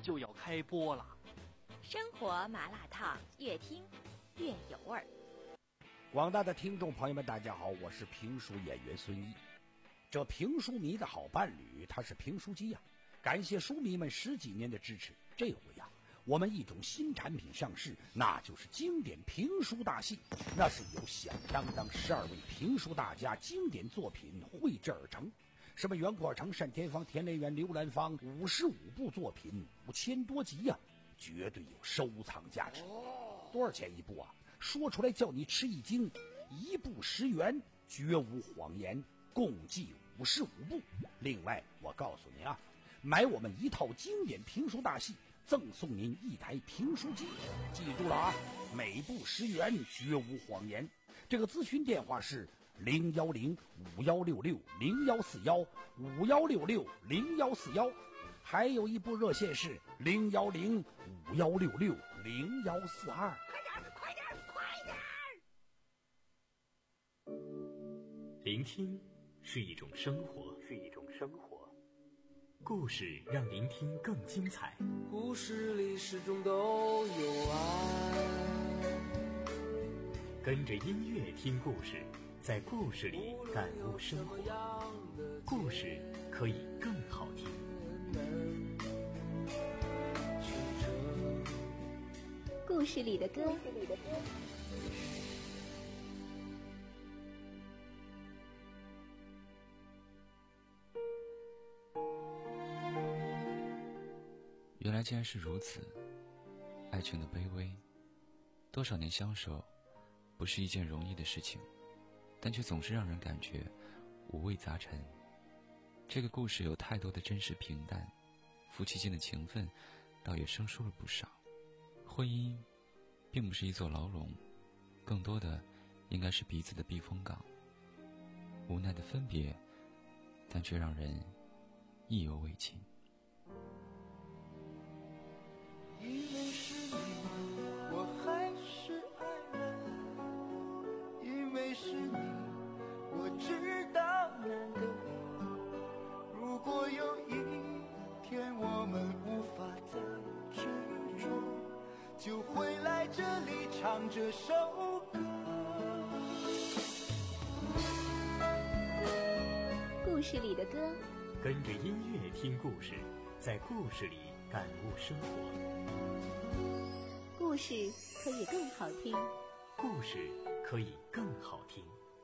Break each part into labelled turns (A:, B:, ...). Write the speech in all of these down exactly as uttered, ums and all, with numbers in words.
A: 就要开播了。
B: 生活麻辣烫，越听越有味儿。
C: 广大的听众朋友们，大家好，我是评书演员孙毅。这评书迷的好伴侣，他是评书机呀、啊。感谢书迷们十几年的支持，这回呀、啊，我们一种新产品上市，那就是经典评书大戏。那是由响当当十二位评书大家经典作品绘制而成。什么袁阔成、单田芳、田连元、刘兰芳，五十五部作品，五千多集呀、啊，绝对有收藏价值。多少钱一部啊？说出来叫你吃一惊，一部十元，绝无谎言，共计五十五部。另外，我告诉您啊，买我们一套经典评书大戏，赠送您一台评书机。记住了啊，每部十元，绝无谎言。这个咨询电话是零幺零五幺六六零幺四幺五幺六六零幺四幺，还有一部热线是零幺零五幺六六零幺四二。快点，快点，快点！
D: 聆听是一种生活，是一种生活。故事让聆听更精彩。
E: 故事里始终都有爱。
D: 跟着音乐听故事，在故事里感悟生活。故事可以更好听。
B: 故事里的歌。
F: 原来竟然是如此，爱情的卑微。多少年相守，不是一件容易的事情，但却总是让人感觉五味杂陈。这个故事有太多的真实平淡，夫妻间的情分倒也生疏了不少。婚姻并不是一座牢笼，更多的应该是彼此的避风港。无奈的分别，但却让人意犹未尽。
E: 因为是你，我还是爱人。因为是你，我知道难得。如果有一天我们无法再执着，就回来这里唱这首歌。
B: 故事里的歌，
D: 跟着音乐听故事，在故事里感悟生活。
B: 故事可以更好听。
D: 故事可以更好听。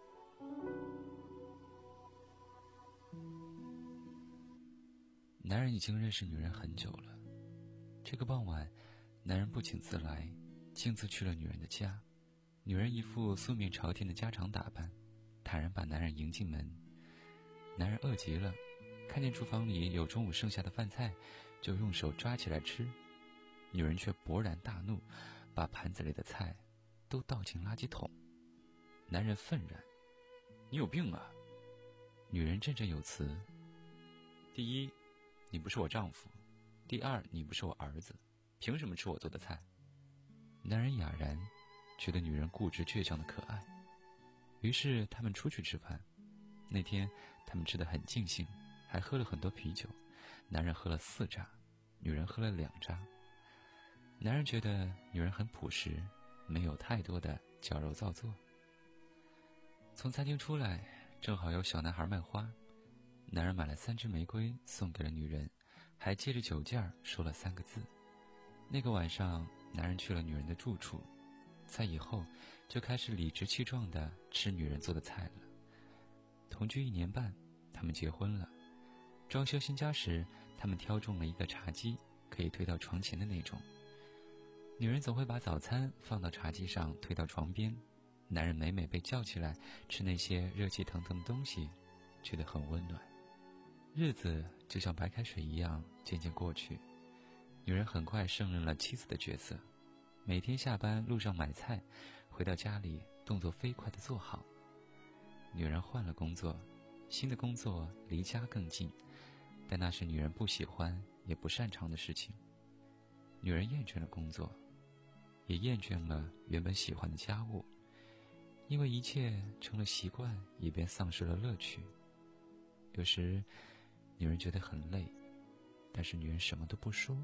F: 男人已经认识女人很久了。这个傍晚，男人不请自来，径自去了女人的家。女人一副素面朝天的家常打扮，坦然把男人迎进门。男人饿极了，看见厨房里有中午剩下的饭菜，就用手抓起来吃。女人却勃然大怒，把盘子里的菜都倒进垃圾桶。男人愤然：你有病啊！女人振振有词：第一，你不是我丈夫；第二，你不是我儿子，凭什么吃我做的菜？男人哑然，觉得女人固执倔强的可爱。于是他们出去吃饭。那天他们吃得很尽兴，还喝了很多啤酒。男人喝了四扎，女人喝了两扎。男人觉得女人很朴实，没有太多的矫揉造作。从餐厅出来，正好有小男孩卖花。男人买了三支玫瑰送给了女人，还借着酒劲说了三个字。那个晚上，男人去了女人的住处，在以后就开始理直气壮地吃女人做的菜了。同居一年半，他们结婚了。装修新家时，他们挑中了一个茶几，可以推到床前的那种。女人总会把早餐放到茶几上推到床边，男人每每被叫起来吃那些热气腾腾的东西，觉得很温暖。日子就像白开水一样渐渐过去，女人很快胜任了妻子的角色，每天下班路上买菜，回到家里动作飞快地做好。女人换了工作，新的工作离家更近，但那是女人不喜欢也不擅长的事情。女人厌倦了工作，也厌倦了原本喜欢的家务，因为一切成了习惯，也便丧失了乐趣。有时女人觉得很累，但是女人什么都不说，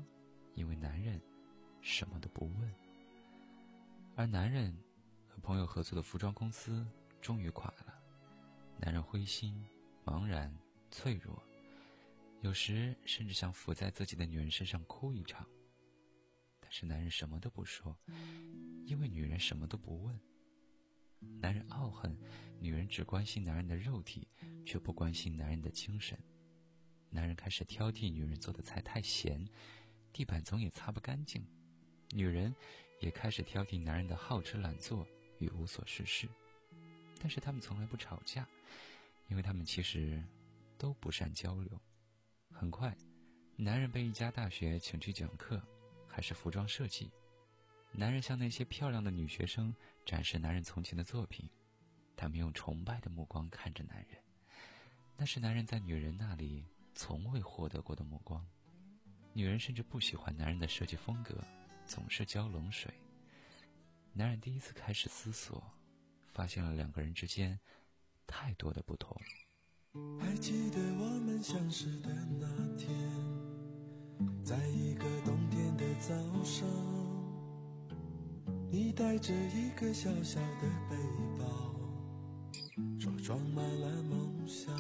F: 因为男人什么都不问。而男人和朋友合作的服装公司终于垮了，男人灰心、茫然、脆弱，有时甚至想伏在自己的女人身上哭一场。但是男人什么都不说，因为女人什么都不问。男人傲恨女人只关心男人的肉体，却不关心男人的精神。男人开始挑剔女人做的菜太咸，地板总也擦不干净。女人也开始挑剔男人的好吃懒做与无所事事。但是他们从来不吵架，因为他们其实都不善交流。很快，男人被一家大学请去讲课，还是服装设计。男人向那些漂亮的女学生展示男人从前的作品，他们用崇拜的目光看着男人，那是男人在女人那里从未获得过的目光。女人甚至不喜欢男人的设计风格，总是浇冷水。男人第一次开始思索，发现了两个人之间太多的不同。
E: 还记得我们相识的那天，在一个冬天的早上，你带着一个小小的背包，说装满了梦想。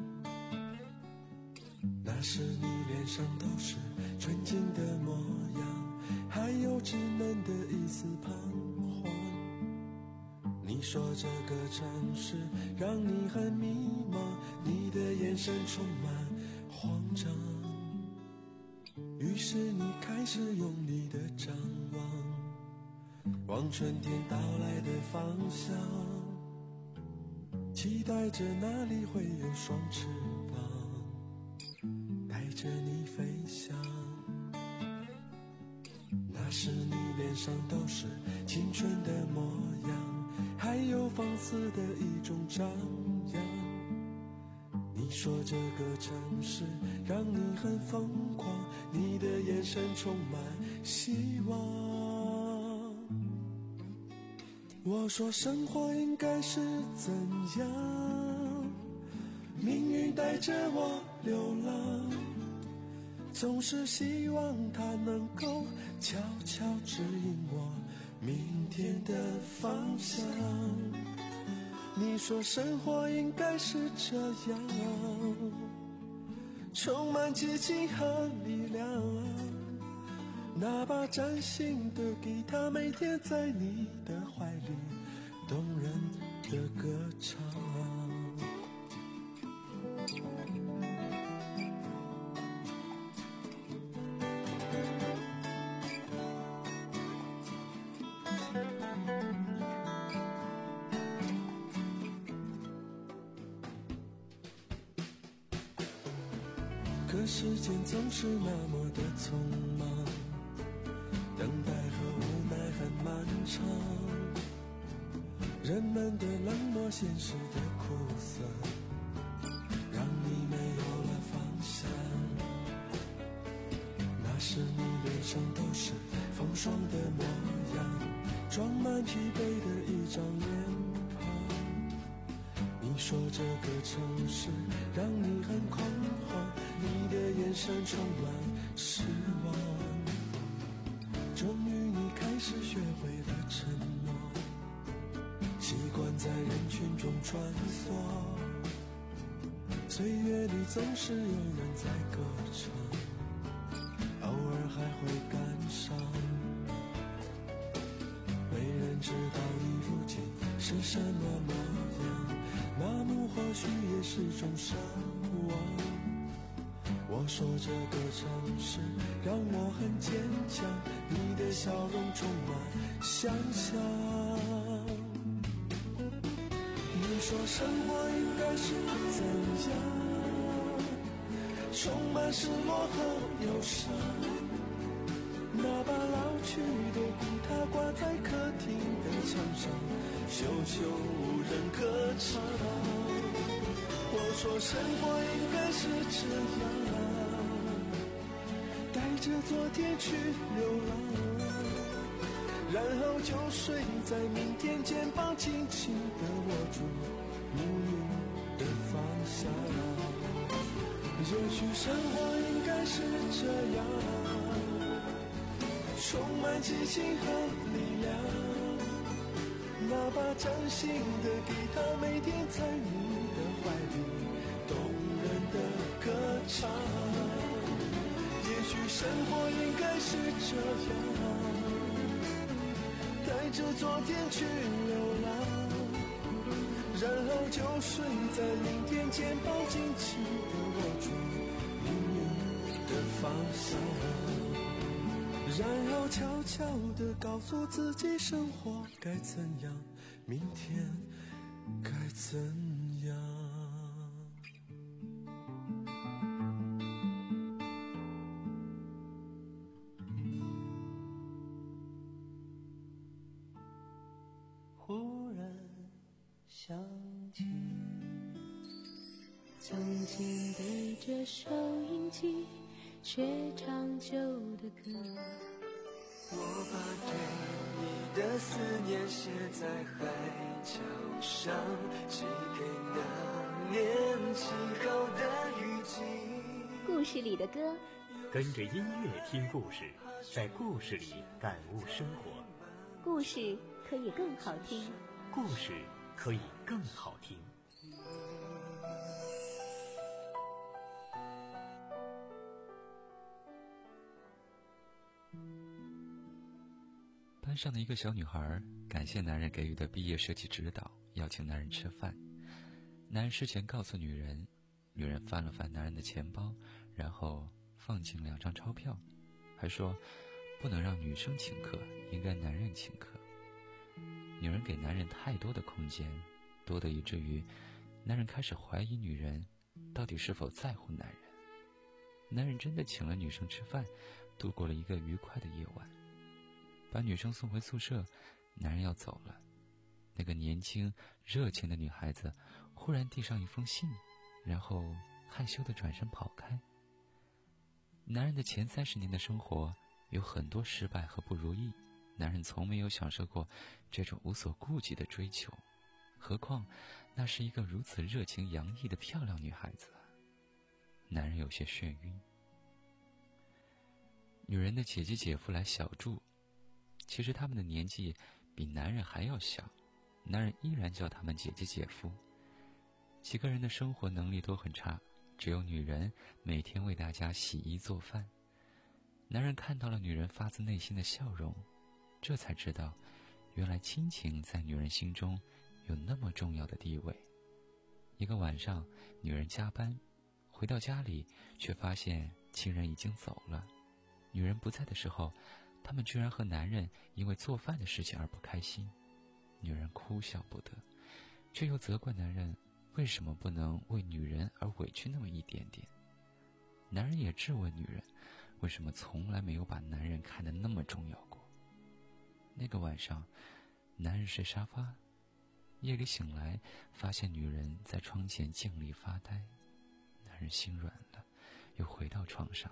E: 那时你脸上都是纯净的模样，还有稚嫩的一丝彷徨。你说这个城市让你很迷茫，你的眼神充满慌张。于是你开始用力的张望，望春天到来的方向，期待着那里会有双翅膀，带着你飞翔。那时你脸上都是青春的模样，还有放肆的一种张扬。你说这个城市让你很疯狂，你的眼神充满希望。我说生活应该是怎样，命运带着我流浪，总是希望它能够悄悄指引我明天的方向。你说生活应该是这样，充满激情和力量，那把崭新的吉他每天在你的怀里动人的歌唱。可时间总是那么的匆忙，等待和无奈很漫长，人们的冷漠，现实的苦涩，让你没有了方向。那时你脸上都是风霜的模样，装满疲惫的一张脸庞。你说这个城市让你很恐慌，你的眼神充满失望。终于你开始学会了沉默，习惯在人群中穿梭，岁月里总是有人在歌唱，偶尔还会感伤。没人知道你如今是什么模样，麻木或许也是种奢望。我说这个城市让我很坚强，你的笑容充满想象。你说生活应该是怎样，充满失落和忧伤，那把老去的吉他挂在客厅的墙上，久久无人歌唱。我说生活应该是这样，带着昨天去流浪，然后就睡在明天肩膀，紧紧地握住命运的方向。也许生活应该是这样， 满激情和力量，那把掌心的吉他每天在你的怀里动人的歌唱。也许生活应该是这样，带着昨天去流浪，然后就睡在明天，肩膀紧紧地握住命运的方向，然后悄悄地告诉自己生活该怎样，明天该怎样。忽然想起
A: 曾经对着收音机学唱旧的歌，
E: 我把对你的思念写在海角上，寄给那年起好的雨季。
B: 故事里的歌，
D: 跟着音乐听故事，在故事里感悟生活。
B: 故事可以更好听，
D: 故事可以更好听。
F: 班上的一个小女孩感谢男人给予的毕业设计指导，邀请男人吃饭。男人事前告诉女人，女人翻了翻男人的钱包，然后放进两张钞票，还说不能让女生请客，应该男人请客。女人给男人太多的空间，多得以至于男人开始怀疑女人到底是否在乎男人。男人真的请了女生吃饭，度过了一个愉快的夜晚。把女生送回宿舍，男人要走了。那个年轻热情的女孩子忽然递上一封信，然后害羞地转身跑开。男人的前三十年的生活有很多失败和不如意，男人从没有享受过这种无所顾忌的追求，何况那是一个如此热情洋溢的漂亮女孩子。男人有些眩晕。女人的姐姐姐夫来小住，其实他们的年纪比男人还要小，男人依然叫他们姐姐姐夫。几个人的生活能力都很差，只有女人每天为大家洗衣做饭。男人看到了女人发自内心的笑容，这才知道原来亲情在女人心中有那么重要的地位。一个晚上，女人加班回到家里，却发现亲人已经走了。女人不在的时候，他们居然和男人因为做饭的事情而不开心。女人哭笑不得，却又责怪男人为什么不能为女人而委屈那么一点点。男人也质问女人为什么从来没有把男人看得那么重要过。那个晚上，男人睡沙发，夜里醒来发现女人在窗前静立发呆。男人心软了，又回到床上。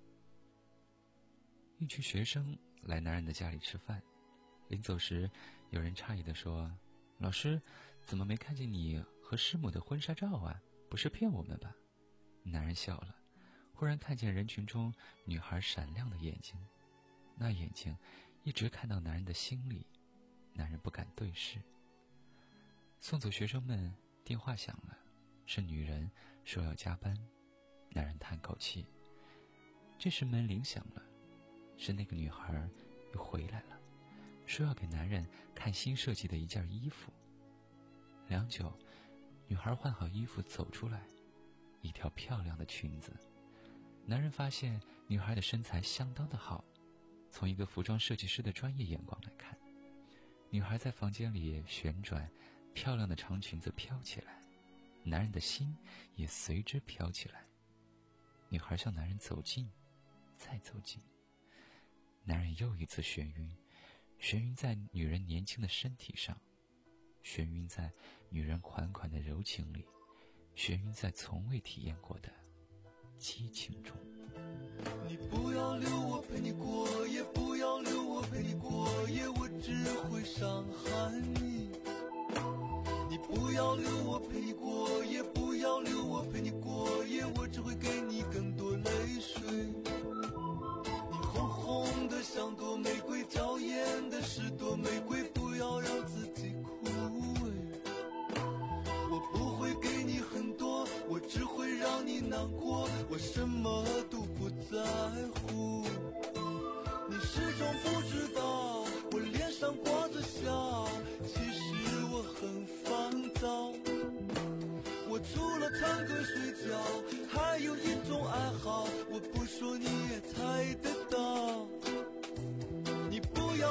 F: 一群学生来男人的家里吃饭，临走时有人诧异地说，老师，怎么没看见你和师母的婚纱照啊？不是骗我们吧？男人笑了，忽然看见人群中女孩闪亮的眼睛，那眼睛一直看到男人的心里。男人不敢对视。送走学生们，电话响了，是女人说要加班。男人叹口气。这时门铃响了，是那个女孩又回来了，说要给男人看新设计的一件衣服。良久，女孩换好衣服走出来，一条漂亮的裙子。男人发现女孩的身材相当的好，从一个服装设计师的专业眼光来看，女孩在房间里旋转，漂亮的长裙子飘起来，男人的心也随之飘起来。女孩向男人走近，再走近。男人又一次眩晕，眩晕在女人年轻的身体上，眩晕在女人款款的柔情里，眩晕在从未体验过的激情中。
E: 你不要留我陪你过夜，不要留我陪你过夜，我只会伤害你。你不要留我陪你过夜，不要留我陪你过夜，我只会给你更多泪水。你红红的像朵玫瑰，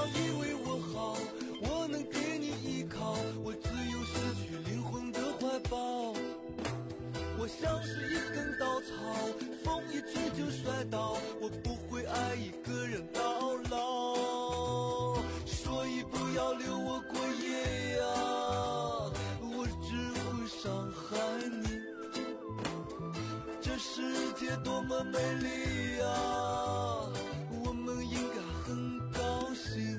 E: 要以为我好，我能给你依靠，我只有失去灵魂的怀抱。我像是一根稻草，风一吹就摔倒，我不会爱一个人到老。所以不要留我过夜呀，我只会伤害你。这世界多么美丽呀，我们应该很高兴。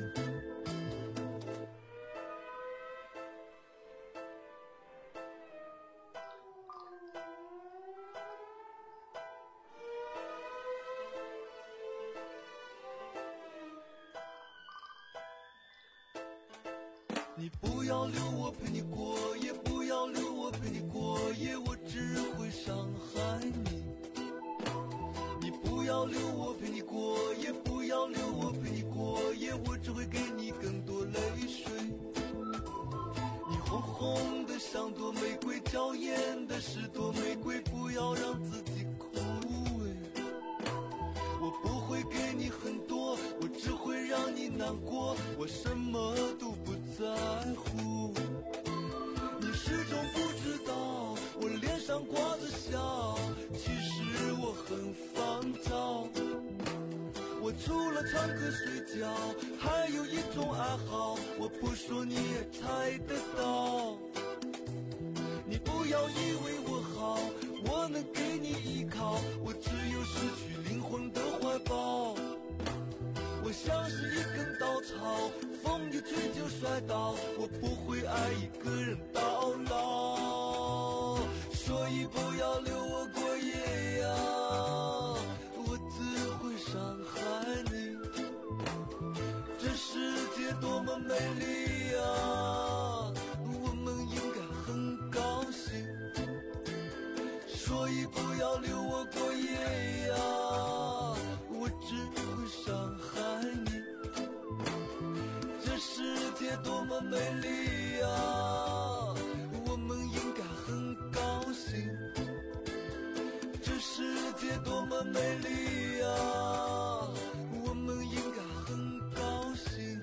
E: 你不要留我陪你过夜，不要留我陪你过夜，我只会伤害你。你不要留我陪你过夜，不要留我陪你过夜，我只会给你更多泪水。你红红的像朵玫瑰，娇艳的是朵玫瑰，不要让自己枯萎。我不会给你很多，我只会让你难过，我什么都不在乎。你始终不知道我脸上挂着笑，其实我很烦躁。我除了唱歌睡觉还有一种爱好，我不说你也猜得到。你不要以为我好，我能给你依靠，我只有失去灵魂的怀抱。我像是一根稻草，风一吹就摔倒，我不会爱一个人到老。所以不要留我过夜呀，我只会伤害你。这世界多么美丽呀，我们应该很高兴。所以不要留我过夜呀，我只会伤害你。这世界多么美丽呀，我们应该很高兴。这世界多么美丽呀，我们应该很高兴。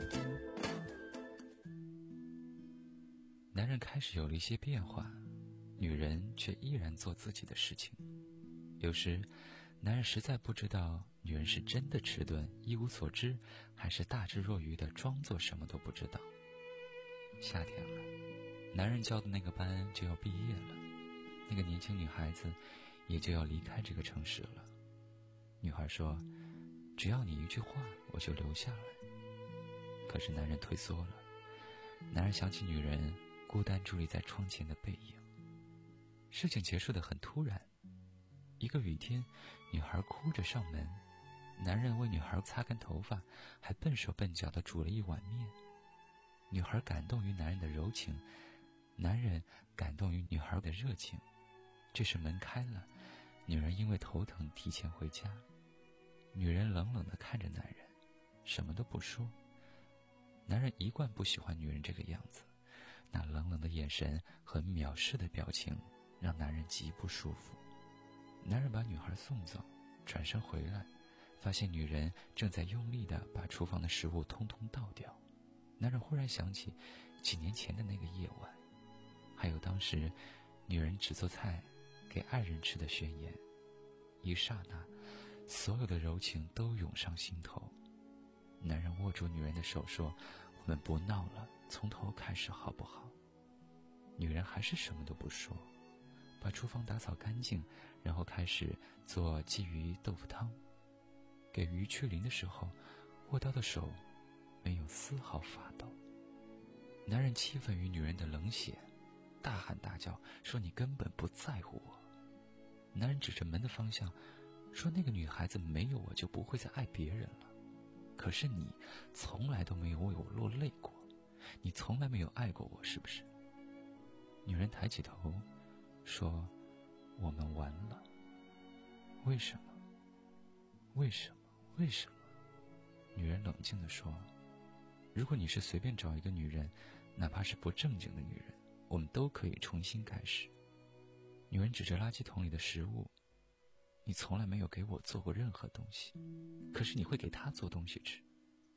F: 男人开始有了一些变化，女人却依然做自己的事情。有时男人实在不知道女人是真的迟钝一无所知，还是大智若愚的装作什么都不知道。夏天了，男人教的那个班就要毕业了，那个年轻女孩子也就要离开这个城市了。女孩说，只要你一句话我就留下来。可是男人退缩了，男人想起女人孤单伫立在窗前的背影。事情结束得很突然，一个雨天，女孩哭着上门，男人为女孩擦干头发，还笨手笨脚地煮了一碗面。女孩感动于男人的柔情，男人感动于女孩的热情。这时门开了，女人因为头疼提前回家。女人冷冷地看着男人，什么都不说。男人一贯不喜欢女人这个样子，那冷冷的眼神和藐视的表情让男人极不舒服。男人把女孩送走，转身回来，发现女人正在用力地把厨房的食物通通倒掉。男人忽然想起几年前的那个夜晚，还有当时女人只做菜给爱人吃的宣言。一刹那，所有的柔情都涌上心头。男人握住女人的手说，我们不闹了，从头开始好不好？女人还是什么都不说，把厨房打扫干净，然后开始做鲫鱼豆腐汤。给鱼去鳞的时候，握刀的手没有丝毫发抖。男人气愤于女人的冷血，大喊大叫说，你根本不在乎我。男人指着门的方向说，那个女孩子没有我就不会再爱别人了，可是你从来都没有为我落泪过，你从来没有爱过我，是不是？女人抬起头说，我们完了。为什么？为什么？为什么？女人冷静地说，如果你是随便找一个女人，哪怕是不正经的女人，我们都可以重新开始。女人指着垃圾桶里的食物，你从来没有给我做过任何东西，可是你会给她做东西吃。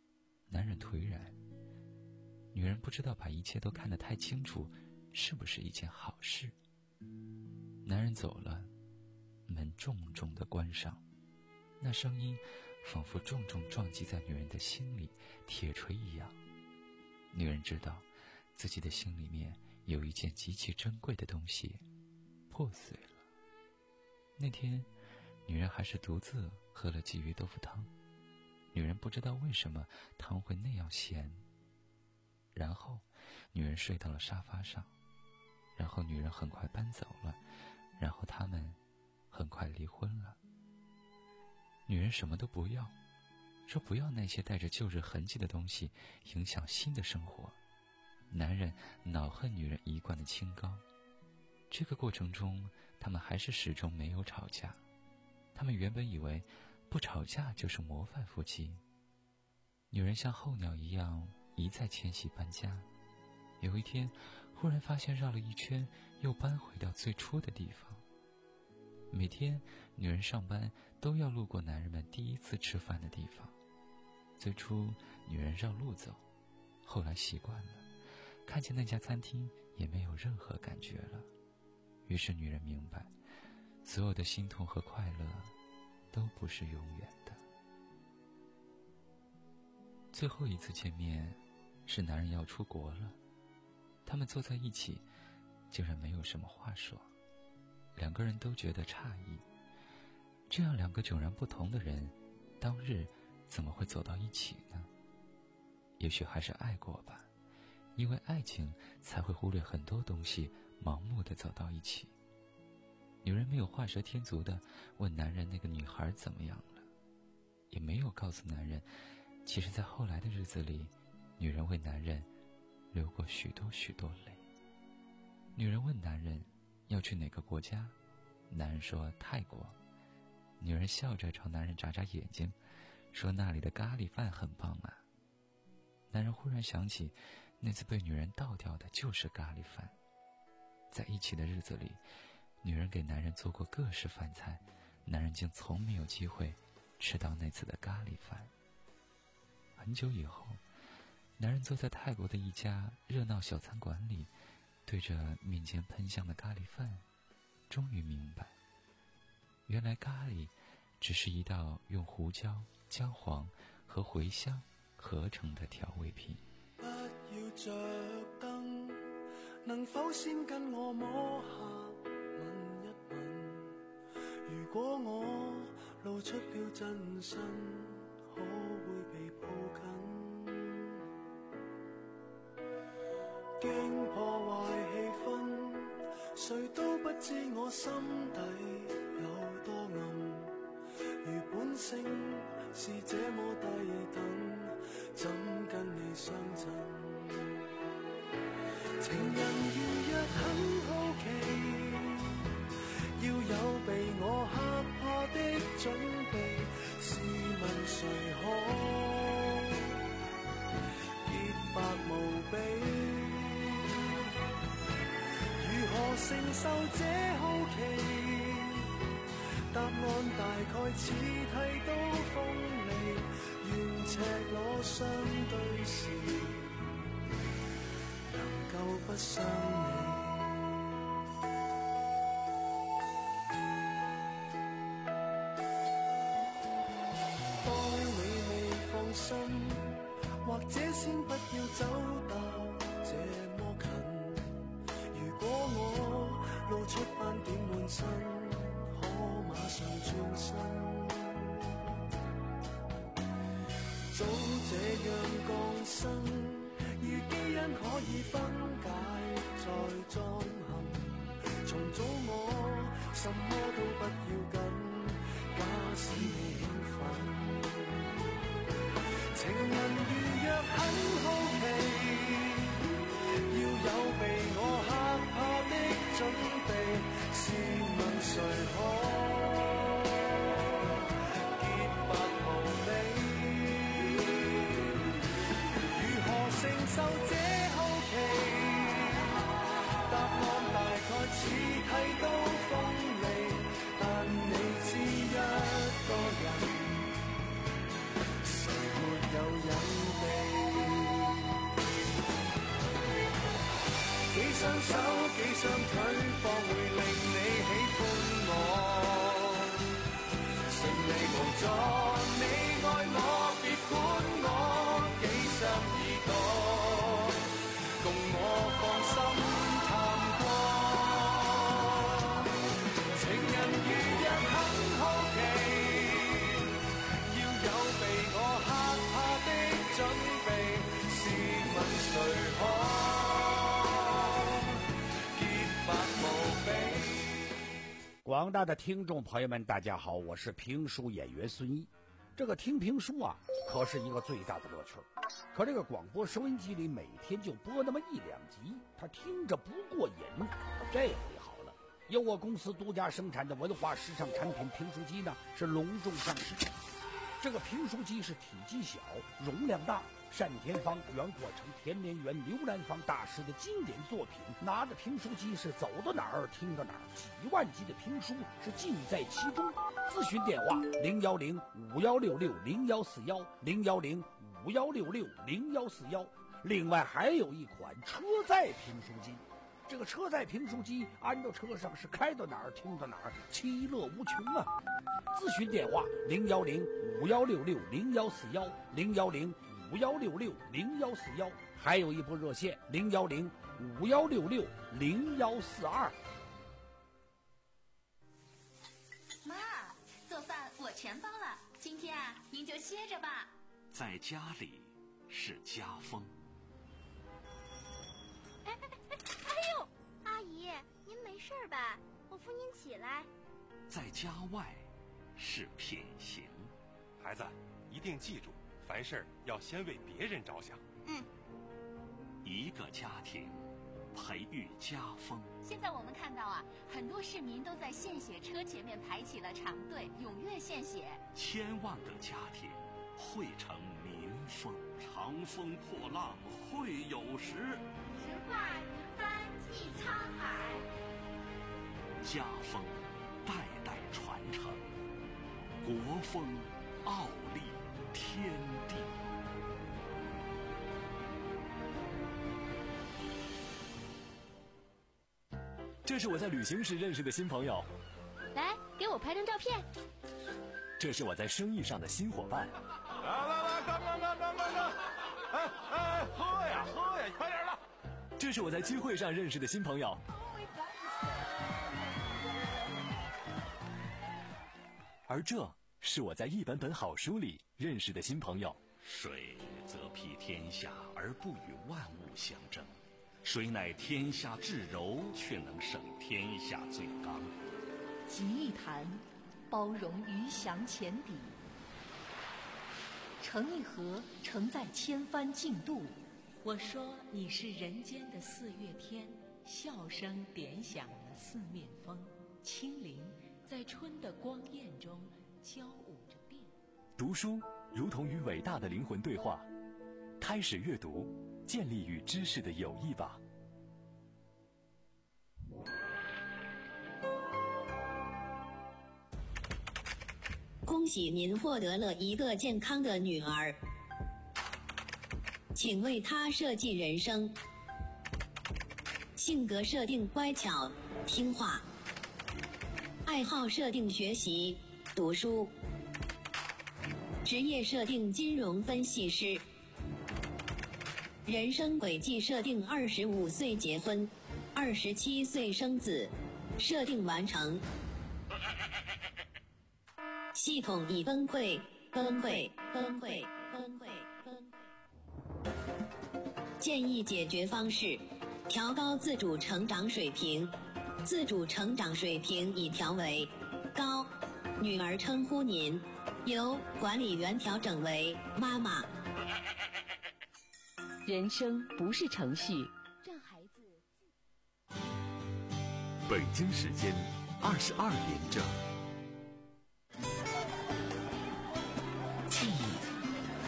F: 男人颓然。女人不知道把一切都看得太清楚是不是一件好事。男人走了，门重重地关上，那声音仿佛重重撞击在女人的心里，铁锤一样。女人知道自己的心里面有一件极其珍贵的东西破碎了。那天女人还是独自喝了鲫鱼豆腐汤，女人不知道为什么汤会那样咸。然后女人睡到了沙发上，然后女人很快搬走了，然后他们很快离婚了。女人什么都不要，说不要那些带着旧日痕迹的东西影响新的生活。男人恼恨女人一贯的清高。这个过程中他们还是始终没有吵架。他们原本以为不吵架就是模范夫妻。女人像候鸟一样一再迁徙搬家，有一天忽然发现绕了一圈又搬回到最初的地方。每天女人上班都要路过男人们第一次吃饭的地方。最初女人绕路走，后来习惯了，看见那家餐厅也没有任何感觉了。于是女人明白，所有的心痛和快乐都不是永远的。最后一次见面是男人要出国了，他们坐在一起竟然没有什么话说，两个人都觉得诧异。这样两个迥然不同的人，当日怎么会走到一起呢？也许还是爱过吧，因为爱情才会忽略很多东西，盲目的走到一起。女人没有画蛇添足的问男人那个女孩怎么样了，也没有告诉男人，其实在后来的日子里，女人为男人流过许多许多泪。女人问男人要去哪个国家，男人说泰国。女人笑着朝男人眨眨眼睛，说那里的咖喱饭很棒啊。男人忽然想起，那次被女人倒掉的就是咖喱饭。在一起的日子里，女人给男人做过各式饭菜，男人竟从没有机会吃到那次的咖喱饭。很久以后，男人坐在泰国的一家热闹小餐馆里，对着面前喷香的咖喱饭，终于明白，原来咖喱只是一道用胡椒、姜黄和茴香合成的调味品。
E: 不要着燈，能否先跟我摸下問一問，如果我露出了真身，可會被抱緊？驚破壞氣氛，誰都不知我心底有多暗，如本性是這麼低等，怎跟你相襯？情人如若很好奇，要有被我嚇怕的準備，試問誰可潔白無比？如何承受這好奇？答案大概似剃刀鋒利，願赤裸相對時，能夠不傷你。當你未放心，或者先不要走到這麼近。如果我露出斑點滿身，可馬上轉身。早這樣降生，如基因可以分解再裝行，重組我什麼都不要緊，假使你興奮。情人如若很好奇，要有被我嚇怕的準備，試問誰可潔白無比？如何承受這好奇？答案大概似剃刀鋒利，但你知一個人，誰沒有隱秘？ 雙手幾雙腿，方會令你喜歡我。順利無阻，你愛我，別管我幾雙耳朵，共我放心探過。情人如若很好奇，要有被我嚇怕的準備，試問誰可潔白無比。
C: 广大的听众朋友们，大家好，我是评书演员孙一。这个听评书啊，可是一个最大的乐趣。可这个广播收音机里每天就播那么一两集，他听着不过瘾。这回好了，由我公司独家生产的文化时尚产品评书机呢，是隆重上市。这个评书机是体积小，容量大，单田芳、袁国成、田连元、刘兰芳大师的经典作品，拿着评书机是走到哪儿听到哪儿，几万集的评书是尽在其中。咨询电话零幺零五幺六六零幺四幺零幺零五幺六六零幺四幺。另外还有一款车载评书机，这个车载评书机安到车上是开到哪儿听到哪儿，其乐无穷啊！咨询电话零幺零五幺六六零幺四幺零幺零五幺六六零幺四幺，还有一部热线零幺零五幺六六零幺四二。
G: 妈，做饭我全包了，今天啊，您就歇着吧。
H: 在家里是家风。
I: 哎哎哎哎呦，阿姨，您没事吧？我扶您起来。
H: 在家外是品行。
J: 孩子，一定记住，凡事要先为别人着想。
G: 嗯。
H: 一个家庭培育家风。
G: 现在我们看到啊，很多市民都在献血车前面排起了长队，踊跃献血。
H: 千万个家庭汇成民风，长风破浪会有时，
I: 直挂云帆济沧海。
H: 家风代代传承，国风傲立天地。
K: 这是我在旅行时认识的新朋友，
I: 来，给我拍张照片。
K: 这是我在生意上的新伙伴。
J: 来来来，干干干干干干！哎哎，喝呀喝呀，快点了！
K: 这是我在聚会上认识的新朋友。而这是我在一本本好书里认识的新朋友。
H: 水则披天下而不与万物相争，水乃天下至柔，却能胜天下最刚。
L: 集一坛，包容鱼翔浅底；盛一盒，盛在千帆竞渡。
M: 我说你是人间的四月天，笑声点响了四面风，清灵在春的光艳中交舞着变。
K: 读书如同与伟大的灵魂对话，开始阅读，建立与知识的友谊吧。
N: 恭喜您获得了一个健康的女儿，请为她设计人生。性格设定乖巧听话，爱好设定学习读书，职业设定金融分析师，人生轨迹设定二十五岁结婚，二十七岁生子，设定完成。系统已崩溃，崩溃，崩溃，崩溃，崩溃。建议解决方式：调高自主成长水平，自主成长水平已调为高。女儿称呼您，由管理员调整为妈妈。
M: 人生不是程序，
I: 让孩子。
K: 北京时间二十二点整。